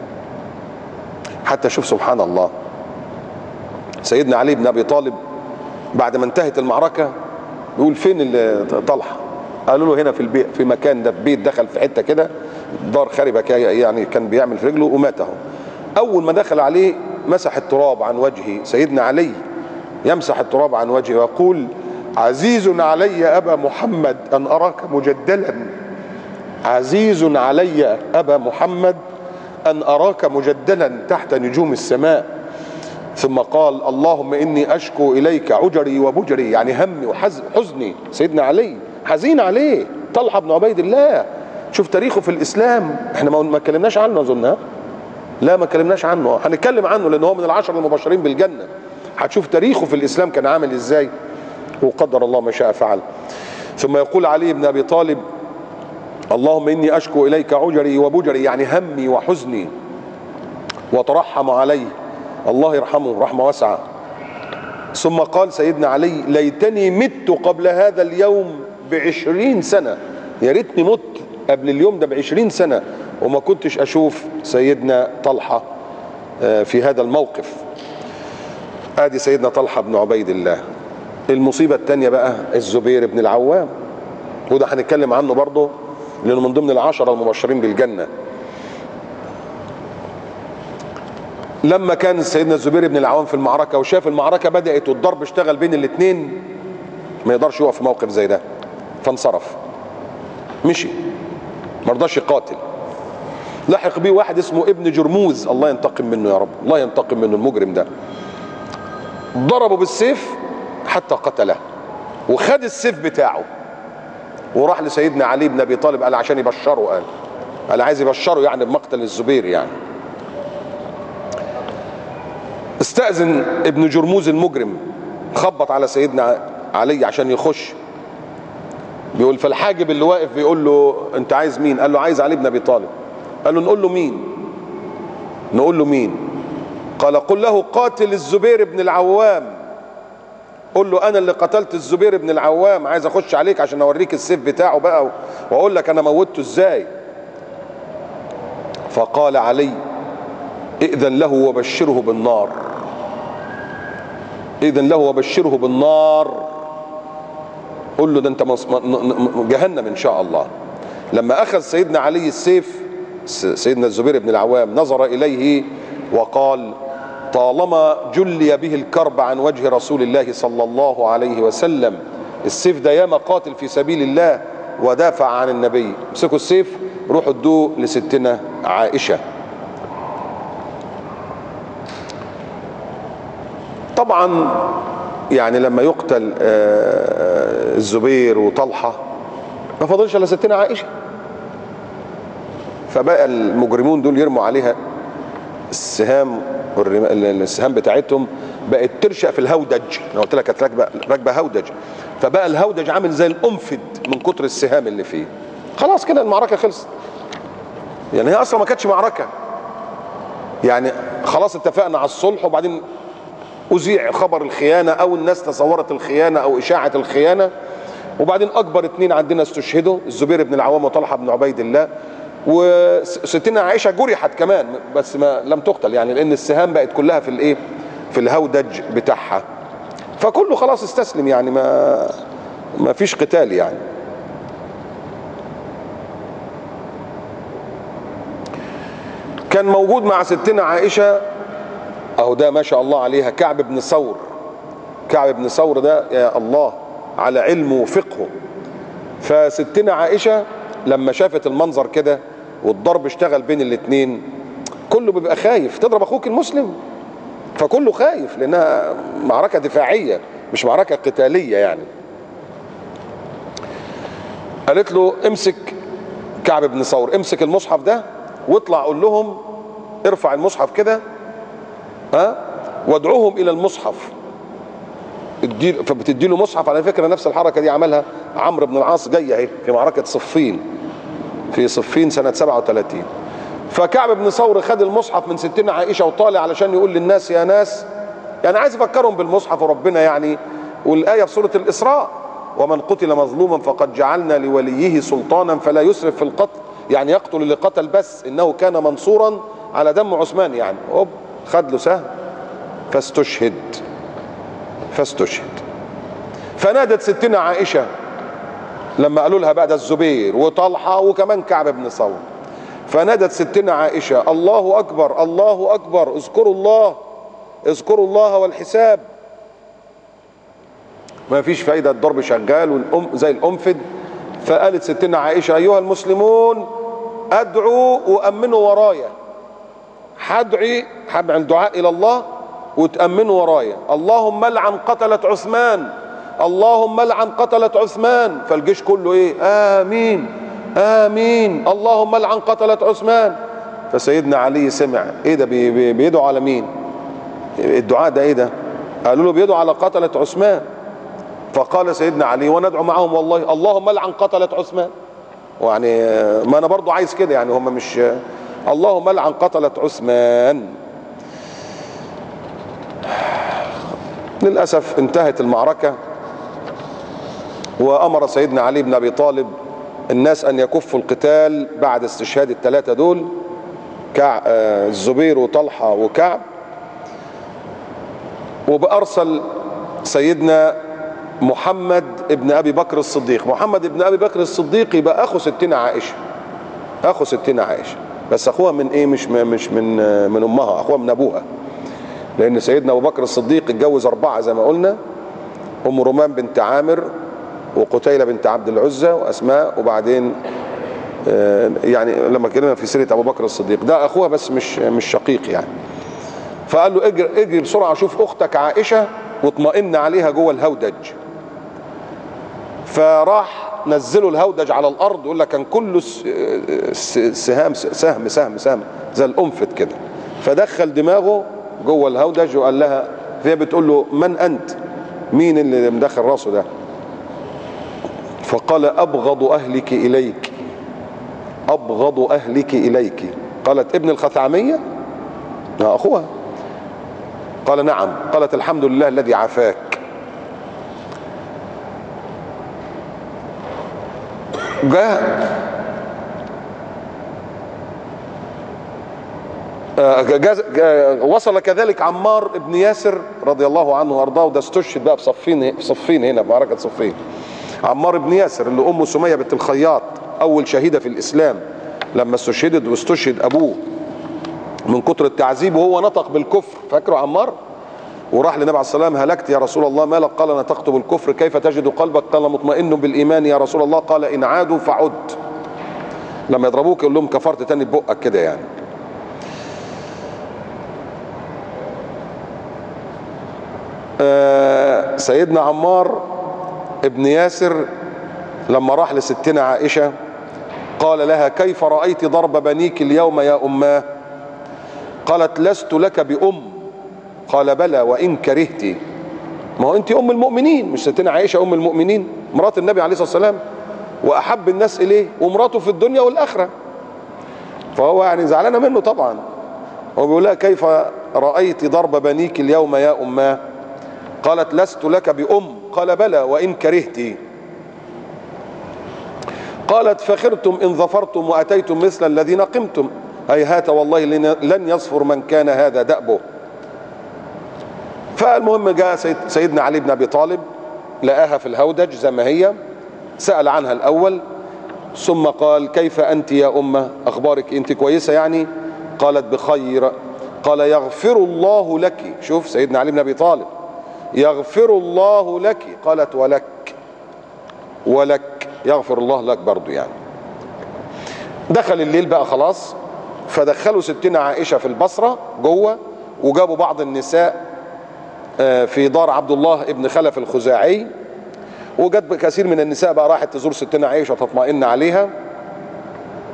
[SPEAKER 1] حتى شوف سبحان الله، سيدنا علي بن ابي طالب بعد ما انتهت المعركة بيقول فين طلحة؟ قالوا له هنا في البيت، في مكان ده، في بيت دخل في حتة كده دار خربة يعني كان بيعمل في رجله ومات اهو. اول ما دخل عليه مسح التراب عن وجهه، سيدنا علي يمسح التراب عن وجهه ويقول عزيز علي ابا محمد ان اراك مجدلا، عزيز علي ابا محمد ان اراك مجدلا تحت نجوم السماء. ثم قال اللهم اني اشكو اليك عجري وبجري، يعني همي وحزني. سيدنا علي حزين عليه طلحة بن عبيد الله. شوف تاريخه في الاسلام، احنا ما اتكلمناش عنه اظن، لا ما اتكلمناش عنه، هنتكلم عنه لان هو من العشر المبشرين بالجنة. هتشوف تاريخه في الاسلام كان عامل ازاي، وقدر الله ما شاء فعل. ثم يقول علي بن ابي طالب اللهم اني اشكو اليك عجري وبجري، يعني همي وحزني، وترحم عليه، الله يرحمه رحمة واسعة. ثم قال سيدنا علي ليتني مت قبل هذا اليوم ب20 سنة، يا ريتني مت قبل اليوم ده ب20 سنة وما كنتش اشوف سيدنا طلحة في هذا الموقف. ادي سيدنا طلحة بن عبيد الله. المصيبة الثانية بقى الزبير بن العوام، وده هنتكلم عنه برضه لانه من ضمن العشرة المبشرين بالجنة. لما كان سيدنا الزبير بن العوام في المعركة وشاف المعركة بدأت والضرب اشتغل بين الاثنين، ما يقدرش يقف في موقف زي ده، فانصرف مشي، ما رضاش يقاتل. لحق بيه واحد اسمه ابن جرموز، الله ينتقم منه يا رب، الله ينتقم منه المجرم ده. ضربه بالسيف حتى قتله، وخد السيف بتاعه وراح لسيدنا علي بن ابي طالب، قال عشان يبشره، قال عايز يبشره يعني بمقتل الزبير يعني. استأذن ابن جرموز المجرم، خبط على سيدنا علي عشان يخش، بيقول فالحاجب اللي واقف بيقول له انت عايز مين؟ قال له عايز علي بن ابي طالب. قال له نقول له مين؟ نقول له مين؟ قال قل له قاتل الزبير بن العوام، قل له انا اللي قتلت الزبير بن العوام، عايز اخش عليك عشان اوريك السيف بتاعه بقى واقول لك انا موتته ازاي. فقال علي ائذن له وبشره بالنار، ائذن له وبشره بالنار، قل له ده انت جهنم ان شاء الله. لما اخذ سيدنا علي السيف، سيدنا الزبير بن العوام نظر اليه وقال طالما جلي به الكرب عن وجه رسول الله صلى الله عليه وسلم، السيف ده ياما قاتل في سبيل الله ودافع عن النبي، امسكوا السيف روحوا ادوه لستنا عائشة. طبعا يعني لما يقتل الزبير وطلحة ما فضلش الا ستنا عائشة، فبقى المجرمون دول يرموا عليها السهام، السهام بتاعتهم بقت ترشق في الهودج. انا قلت لك كانت راكبه هودج، فبقى الهودج عامل زي القنفذ من كتر السهام اللي فيه. خلاص كده المعركه خلصت، يعني هي اصلا ما كانتش معركه، يعني خلاص اتفقنا على الصلح وبعدين اذيع خبر الخيانه او الناس تصورت الخيانه او اشاعه الخيانه، وبعدين اكبر اتنين عندنا استشهدوا، الزبير بن العوام وطلحه بن عبيد الله، وستنا عائشه جرحت كمان بس ما لم تقتل، يعني لان السهام بقت كلها في الايه، في الهودج بتاعها، فكله خلاص استسلم، يعني ما فيش قتال يعني. كان موجود مع ستنا عائشه اهو ده ما شاء الله عليها كعب بن ثور. كعب بن ثور ده يا الله على علمه وفقهه. فستنا عائشه لما شافت المنظر كده والضرب اشتغل بين الاثنين، كله بيبقى خايف، تضرب اخوك المسلم، فكله خايف لانها معركه دفاعيه مش معركه قتاليه يعني. قالت له امسك كعب بن ثور امسك المصحف ده واطلع قول لهم، ارفع المصحف كده وادعوهم الى المصحف. فبتدي له مصحف. على فكره نفس الحركه دي عملها عمرو بن العاص، جايه اهي في معركه صفين، في صفين سنه 37. فكعب بن ثور خد المصحف من ستنا عائشه وطالع علشان يقول للناس يا ناس، يعني عايز يفكرهم بالمصحف وربنا يعني. والايه في سوره الاسراء ومن قتل مظلوما فقد جعلنا لوليه سلطانا فلا يسرف في القتل، يعني يقتل اللي قتل بس انه كان منصورا على دم عثمان. يعني خد له سهم فاستشهد. فنادت ستنا عائشه لما قالوا لها بقى ده الزبير وطلحه وكمان كعب بن ثور، فنادت ستنا عائشه الله اكبر الله اكبر، اذكروا الله والحساب. ما فيش فايده، الضرب شغال زي الانفد. فقالت ستنا عائشه ايها المسلمون ادعوا وامنوا ورايا، هدعي الدعاء الى الله وتامنوا ورايا. اللهم لعن قتلة عثمان، اللهم لعن قتلة عثمان. فالجيش كله ايه؟ امين امين، اللهم لعن قتلة عثمان. فسيدنا علي سمع ايه ده، بيدعوا على مين؟ الدعاء ده ايه ده؟ قالوا له بيدعوا على قتلة عثمان. فقال سيدنا علي وندعو معهم والله اللهم لعن قتلة عثمان. يعني ما انا برضو عايز كده، يعني هم مش اللهم لعن قتلة عثمان. للأسف انتهت المعركة، وأمر سيدنا علي بن أبي طالب الناس أن يكفوا القتال بعد استشهاد الثلاثة دول، الزبير وطلحة وكعب. وبأرسل سيدنا محمد ابن أبي بكر الصديق. محمد ابن أبي بكر الصديق يبقى أخو ستنا عائشة، أخو ستنا عائشة، بس أخوها من إيه؟ مش من أمها، أخوها من أبوها، لأن سيدنا أبو بكر الصديق اتجوز 4 زي ما قلنا: أم رومان بنت عامر، وقتيلة بنت عبد العزى، وأسماء، وبعدين يعني لما اتكلمنا في سيرة أبو بكر الصديق ده أخوها بس مش شقيق يعني. فقال له اجري بسرعة شوف أختك عائشة واطمئن عليها جوه الهودج. فراح نزلوا الهودج على الأرض، يقول لك كان كله سهم زي الأنفت كده. فدخل دماغه جوه الهودج وقال لها، فهي بتقول له من أنت؟ مين اللي مدخل راسه ده؟ فقال أبغض أهلك إليك، أبغض أهلك إليك. قالت ابن الخثعمية أخوها؟ قال نعم. قالت الحمد لله الذي عافاك. وصل كذلك عمار بن ياسر رضي الله عنه وارضاه، وده استشهد بقى في صفين هنا في معركة صفين. عمار بن ياسر اللي أمه سمية بنت الخياط أول شهيدة في الإسلام، لما استشهدت واستشهد أبوه من كتر التعذيب وهو نطق بالكفر، فاكره عمار؟ وراح للنبي عليه الصلاة والسلام: هلكت يا رسول الله، ما لك؟ قال نطقت بالكفر، كيف تجد قلبك؟ قال مطمئن بالإيمان يا رسول الله. قال إن عادوا فعد. لما يضربوك يقول لهم كفرت تاني ببقك كده يعني. سيدنا عمار ابن ياسر لما راح لستنا عائشة قال لها: كيف رأيت ضرب بنيك اليوم يا أماه؟ قالت: لست لك بأم. قال: بلى وإن كرهت. ما هو أنت أم المؤمنين، مش ستنا عائشة أم المؤمنين مرات النبي عليه الصلاة والسلام وأحب الناس إليه ومراته في الدنيا والآخرة، فهو يعني زعلانة منه طبعا. هو بيقول لها: كيف رأيت ضرب بنيك اليوم يا أماه؟ قالت: لست لك بأم. قال: بلى وإن كرهت. قالت: فخرتم إن ظفرتم وأتيتم مثل الذين قمتم، هيهات والله لن يصفر من كان هذا دأبه. فالمهم جاء سيدنا علي بن أبي طالب، لقاها في الهودج زي ما هي، سأل عنها الأول ثم قال: كيف أنت يا أمة؟ أخبارك أنت كويسة يعني؟ قالت: بخير. قال: يغفر الله لك. شوف سيدنا علي بن أبي طالب، يغفر الله لك. قالت: ولك يغفر الله لك برضو يعني. دخل الليل بقى خلاص، فدخلوا ستنا عائشة في البصرة جوه، وجابوا بعض النساء في دار عبد الله ابن خلف الخزاعي، وجت كثير من النساء بقى راحت تزور ستنا عائشة تطمئن عليها.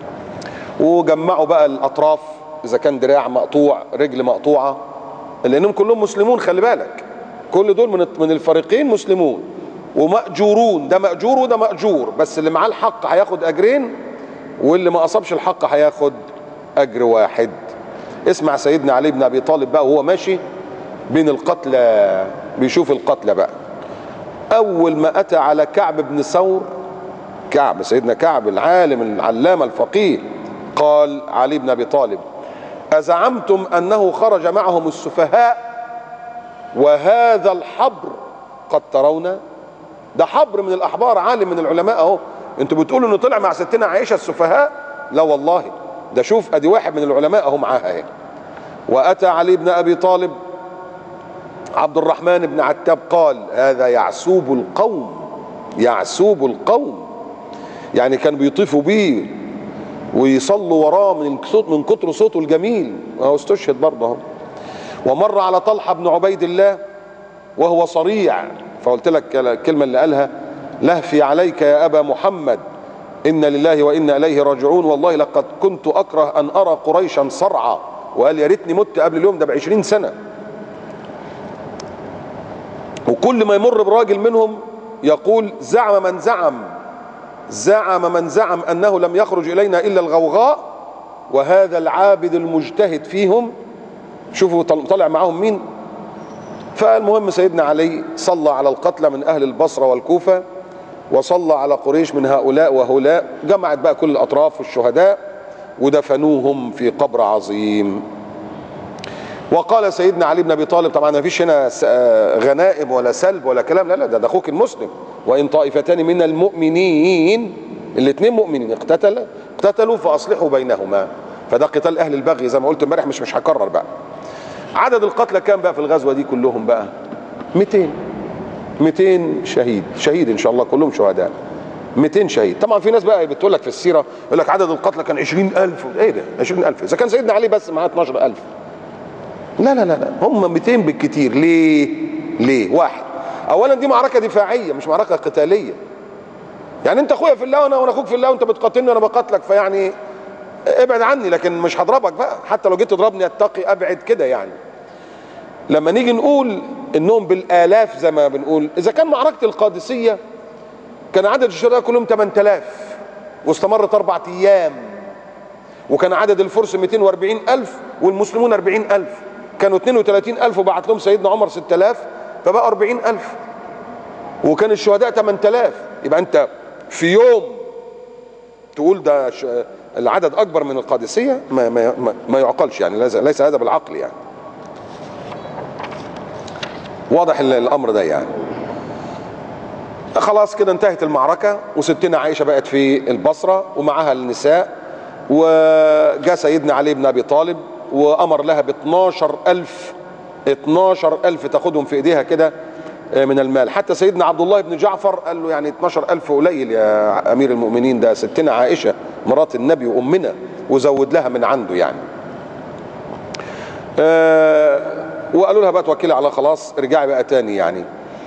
[SPEAKER 1] وجمعوا بقى الاطراف، اذا كان دراع مقطوع رجل مقطوعه، لانهم كلهم مسلمون، خلي بالك كل دول من الفريقين مسلمون ومأجورون، ده مأجور وده مأجور، بس اللي معاه الحق هياخد اجرين واللي ما اصابش الحق هياخد اجر واحد. اسمع سيدنا علي بن ابي طالب بقى وهو ماشي بين القتلى بيشوف القتلى بقى. اول ما اتى على كعب بن ثور، كعب سيدنا كعب العالم العلامة الفقيه، قال علي بن ابي طالب: ازعمتم انه خرج معهم السفهاء وهذا الحبر قد ترون؟ ده حبر من الاحبار، عالم من العلماء اهو، انتوا بتقولوا انه طلع مع ستنا عائشة السفهاء؟ لا والله، ده شوف ادي واحد من العلماء اهو معاها اهي. واتى علي بن ابي طالب عبد الرحمن بن عتاب قال: هذا يعسوب القوم، يعسوب القوم، يعني كان بيطيفوا بيه ويصلوا وراه من كتر صوته الجميل، وهو استشهد برضه اهو. ومر على طلحة بن عبيد الله وهو صريع، فقلت لك الكلمة اللي قالها: لهفي عليك يا أبا محمد، إن لله وإنا إليه راجعون، والله لقد كنت أكره أن أرى قريشا صرعى، وقال يا ريتني مت قبل اليوم ده ب20 سنة. وكل ما يمر براجل منهم يقول: زعم من زعم أنه لم يخرج إلينا إلا الغوغاء، وهذا العابد المجتهد فيهم. شوفوا طلع معاهم مين. فالمهم سيدنا علي صلى على القتلى من أهل البصرة والكوفة، وصلى على قريش من هؤلاء وهؤلاء، جمعت بقى كل الأطراف والشهداء ودفنوهم في قبر عظيم. وقال سيدنا علي بن ابي طالب، طبعا ما فيش هنا غنائم ولا سلب ولا كلام، لا ده اخوك المسلم، وان طائفتان من المؤمنين، الاثنين مؤمنين اقتتلوا فاصلحوا بينهما، فده قتال اهل البغي زي ما قلت امبارح، مش هكرر بقى. عدد القتلى كام بقى في الغزوه دي كلهم بقى؟ 200 شهيد ان شاء الله، كلهم شهداء. 200 شهيد. طبعا في ناس بقى بتقول لك في السيره يقول لك عدد القتلى كان 20,000. ايه ده 20,000؟ اذا كان سيدنا علي بس معاه 12,000. لا هم 200 بالكتير. ليه؟ واحد، اولا دي معركه دفاعيه مش معركه قتاليه. يعني انت اخويا في الله وانا اخوك في الله، وانت بتقاتلني وانا بقاتلك، فيعني ابعد عني، لكن مش هضربك بقى، حتى لو جيت تضربني اتقي ابعد كده يعني. لما نيجي نقول انهم بالالاف زي ما بنقول، اذا كان معركه القادسيه كان عدد الشهداء كلهم 8000 واستمرت 4 ايام، وكان عدد الفرس 240,000 والمسلمون 40,000، كانوا 32,000 وبعت لهم سيدنا عمر 6000، فبقى 40,000، وكان الشهداء 8000. يبقى انت في يوم تقول ده العدد اكبر من القادسيه؟ ما يعقلش يعني، ليس هذا بالعقل يعني. واضح الامر ده يعني. خلاص كده انتهت المعركه، وستنا عائشه بقت في البصره ومعها النساء، وجاء سيدنا علي بن ابي طالب وامر لها ب 12,000 تاخدهم في ايديها كده من المال. حتى سيدنا عبد الله بن جعفر قال له يعني 12,000 قليل يا امير المؤمنين، ده ستنا عائشه مرات النبي وامنا، وزود لها من عنده يعني. وقالوا لها بقى توكلي على خلاص ارجعي بقى تاني يعني.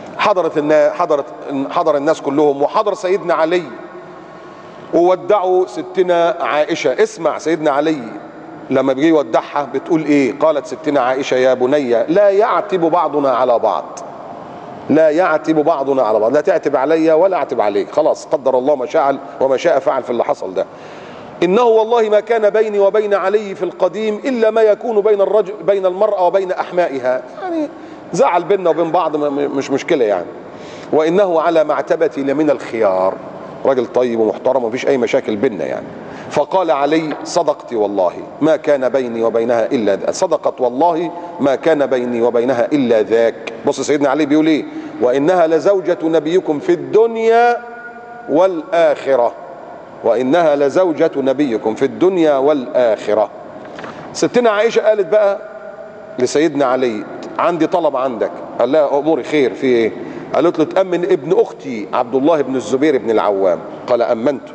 [SPEAKER 1] حضر الناس كلهم، وحضر سيدنا علي وودعوا ستنا عائشه. اسمع سيدنا علي لما بيجي يودعها بتقول ايه؟ قالت ستنا عائشه: يا بني لا يعتب بعضنا على بعض، لا يعتب بعضنا على بعض، لا تعتب علي ولا اعتب عليك، خلاص قدر الله ما شاء فعل في اللي حصل ده. انه والله ما كان بيني وبين علي في القديم الا ما يكون بين المرأة وبين احمائها، يعني زعل بيننا وبين بعض مش مشكلة يعني. وانه على معتبتي لمن الخيار، راجل طيب ومحترم ومفيش اي مشاكل بيننا يعني. فقال علي: صدقت والله ما كان بيني وبينها الا ذاك، صدقت والله ما كان بيني وبينها الا ذاك. بص سيدنا علي بيقول ايه: وانها لزوجة نبيكم في الدنيا والاخرة، وانها لزوجة نبيكم في الدنيا والاخرة. ستنا عائشة قالت بقى لسيدنا علي: عندي طلب عندك. قال لها: اموري خير، في ايه؟ قالت له: تأمن ابن اختي عبد الله بن الزبير بن العوام. قال: امنته.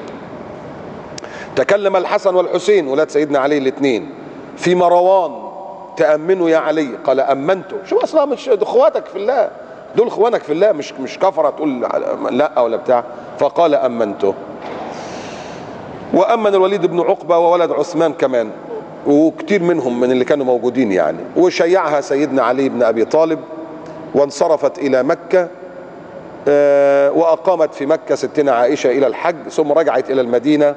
[SPEAKER 1] تكلم الحسن والحسين ولاد سيدنا علي الاثنين في مروان: تأمنوا يا علي. قال: امنته. شو اصلا مش اخواتك في الله، دول اخوانك في الله، مش كفره تقول لا ولا بتاع. فقال: امنته. وأمن الوليد بن عقبة وولد عثمان كمان، وكتير منهم من اللي كانوا موجودين يعني. وشيعها سيدنا علي بن أبي طالب، وانصرفت إلى مكة، وأقامت في مكة ستنا عائشة إلى الحج، ثم رجعت إلى المدينة.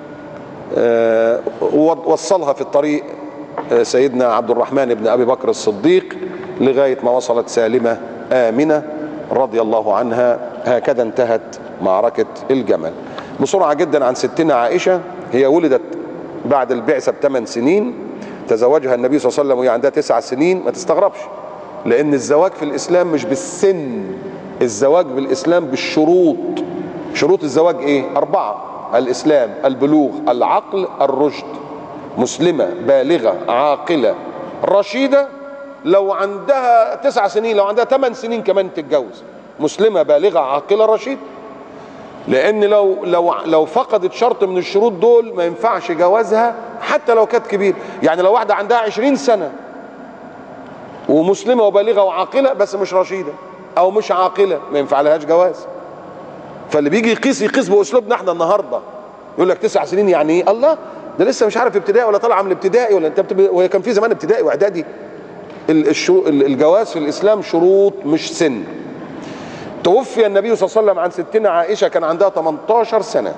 [SPEAKER 1] ووصلها في الطريق سيدنا عبد الرحمن بن أبي بكر الصديق لغاية ما وصلت سالمة آمنة رضي الله عنها. هكذا انتهت معركة الجمل. بسرعة جدا عن ستنا عائشة، هي ولدت بعد البعثة ب8 سنين، تزوجها النبي صلى الله عليه وسلم وهي عندها 9 سنين. ما تستغربش، لأن الزواج في الإسلام مش بالسن، الزواج بالإسلام بالشروط. شروط الزواج إيه؟ 4: الإسلام، البلوغ، العقل، الرشد. مسلمة بالغة عاقلة رشيدة، لو عندها 9 سنين، لو عندها 8 سنين كمان تتجوز. مسلمة بالغة عاقلة رشيدة، لأن لو فقدت شرط من الشروط دول ما ينفعش جوازها حتى لو كانت كبيرة. يعني لو واحدة عندها 20 سنة ومسلمة وبالغة وعاقلة بس مش رشيدة أو مش عاقلة، ما ينفع لهاش جواز. فاللي بيجي يقيس بأسلوبنا احنا النهارده، يقول لك 9 سنين يعني ايه؟ الله، ده لسه مش عارف ابتدائي ولا طالعه من الابتدائي ولا انت وهي كان في زمان ابتدائي واعدادي. الجواز في الاسلام شروط مش سن. توفي النبي صلى الله عليه وسلم عن ستنا عائشه كان عندها 18 سنه،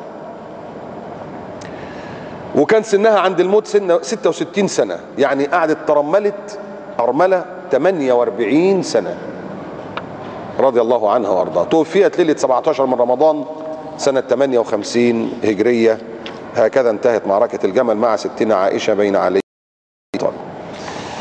[SPEAKER 1] وكان سنها عند الموت 66 سنه، يعني قعدت ترملت ارمله 48 سنه رضي الله عنها وارضاها. توفيت ليله 17 من رمضان سنه 58 هجريه. هكذا انتهت معركة الجمل مع ستنا عائشة بين علي